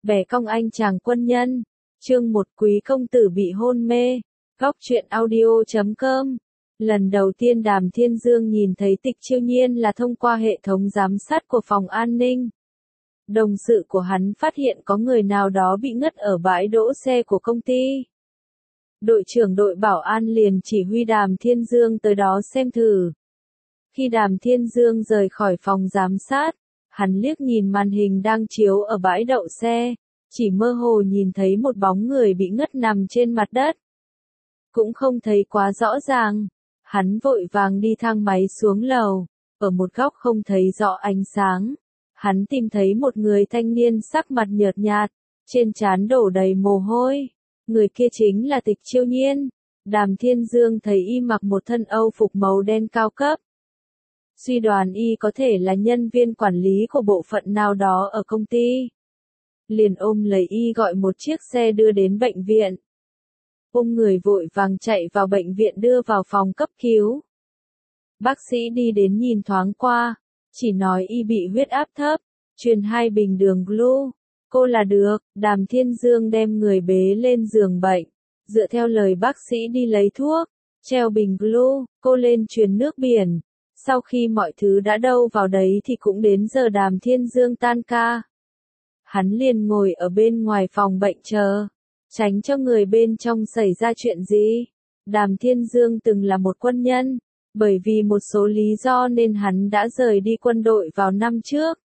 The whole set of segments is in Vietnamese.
Bẻ cong anh chàng quân nhân. Chương 1 Quý công tử bị hôn mê. Góc truyện audio.com. Lần đầu tiên Đàm Thiên Dương nhìn thấy Tịch Chiêu Nhiên là thông qua hệ thống giám sát của phòng an ninh. Đồng sự của hắn phát hiện có người nào đó bị ngất ở bãi đỗ xe của công ty. Đội trưởng đội bảo an liền chỉ huy Đàm Thiên Dương tới đó xem thử. Khi Đàm Thiên Dương rời khỏi phòng giám sát, hắn liếc nhìn màn hình đang chiếu ở bãi đậu xe, chỉ mơ hồ nhìn thấy một bóng người bị ngất nằm trên mặt đất. Cũng không thấy quá rõ ràng, hắn vội vàng đi thang máy xuống lầu, ở một góc không thấy rõ ánh sáng. Hắn tìm thấy một người thanh niên sắc mặt nhợt nhạt, trên trán đổ đầy mồ hôi. Người kia chính là Tịch Chiêu Nhiên. Đàm Thiên Dương thấy y mặc một thân âu phục màu đen cao cấp. Suy đoán y có thể là nhân viên quản lý của bộ phận nào đó ở công ty. Liền ôm lấy y gọi một chiếc xe đưa đến bệnh viện. Người vội vàng chạy vào bệnh viện đưa vào phòng cấp cứu. Bác sĩ đi đến nhìn thoáng qua, chỉ nói y bị huyết áp thấp, truyền 2 bình đường glu. Cô là được. Đàm Thiên Dương đem người bế lên giường bệnh, dựa theo lời bác sĩ đi lấy thuốc, treo bình glu, cô lên truyền nước biển. Sau khi mọi thứ đã đâu vào đấy thì cũng đến giờ Đàm Thiên Dương tan ca. Hắn liền ngồi ở bên ngoài phòng bệnh chờ, tránh cho người bên trong xảy ra chuyện gì. Đàm Thiên Dương từng là một quân nhân, bởi vì một số lý do nên hắn đã rời đi quân đội vào năm trước.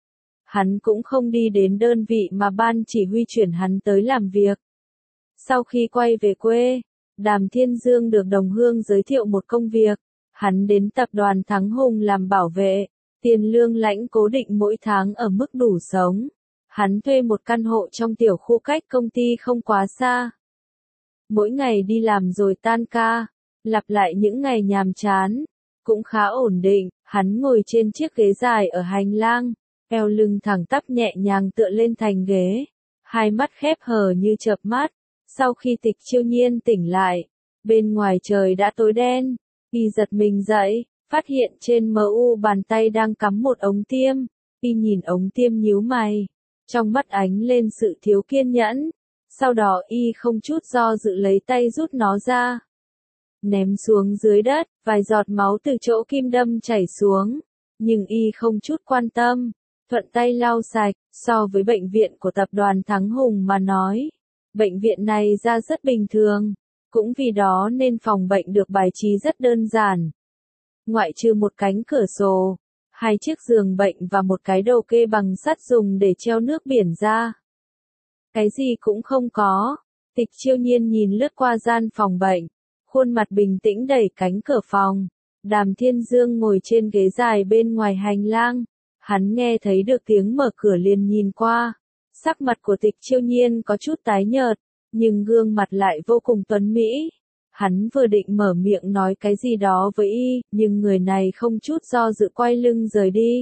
Hắn cũng không đi đến đơn vị mà ban chỉ huy chuyển hắn tới làm việc. Sau khi quay về quê, Đàm Thiên Dương được đồng hương giới thiệu một công việc. Hắn đến tập đoàn Thắng Hùng làm bảo vệ, tiền lương lãnh cố định mỗi tháng ở mức đủ sống. Hắn thuê một căn hộ trong tiểu khu cách công ty không quá xa. Mỗi ngày đi làm rồi tan ca, lặp lại những ngày nhàm chán, cũng khá ổn định. Hắn ngồi trên chiếc ghế dài ở hành lang, eo lưng thẳng tắp nhẹ nhàng tựa lên thành ghế, hai mắt khép hờ như chợp mắt. Sau khi Tịch Chiêu Nhiên tỉnh lại, bên ngoài trời đã tối đen. Y giật mình dậy, phát hiện trên mu bàn tay đang cắm một ống tiêm. Y nhìn ống tiêm nhíu mày, trong mắt ánh lên sự thiếu kiên nhẫn. Sau đó y không chút do dự lấy tay rút nó ra, ném xuống dưới đất, vài giọt máu từ chỗ kim đâm chảy xuống. Nhưng y không chút quan tâm, thuận tay lau sạch. So với bệnh viện của tập đoàn Thắng Hùng mà nói, bệnh viện này ra rất bình thường. Cũng vì đó nên phòng bệnh được bài trí rất đơn giản. Ngoại trừ một cánh cửa sổ, 2 chiếc giường bệnh và một cái đầu kê bằng sắt dùng để treo nước biển ra. Cái gì cũng không có. Tịch Chiêu Nhiên nhìn lướt qua gian phòng bệnh, khuôn mặt bình tĩnh đẩy cánh cửa phòng. Đàm Thiên Dương ngồi trên ghế dài bên ngoài hành lang. Hắn nghe thấy được tiếng mở cửa liền nhìn qua. Sắc mặt của Tịch Chiêu Nhiên có chút tái nhợt, nhưng gương mặt lại vô cùng tuấn mỹ. Hắn vừa định mở miệng nói cái gì đó với y, nhưng người này không chút do dự quay lưng rời đi.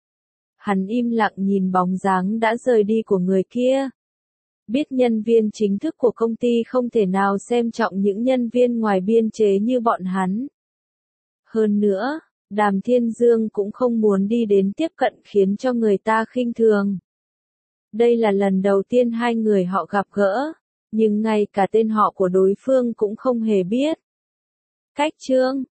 Hắn im lặng nhìn bóng dáng đã rời đi của người kia. Biết nhân viên chính thức của công ty không thể nào xem trọng những nhân viên ngoài biên chế như bọn hắn. Hơn nữa, Đàm Thiên Dương cũng không muốn đi đến tiếp cận khiến cho người ta khinh thường. Đây là lần đầu tiên hai người họ gặp gỡ, nhưng ngay cả tên họ của đối phương cũng không hề biết. Cách chương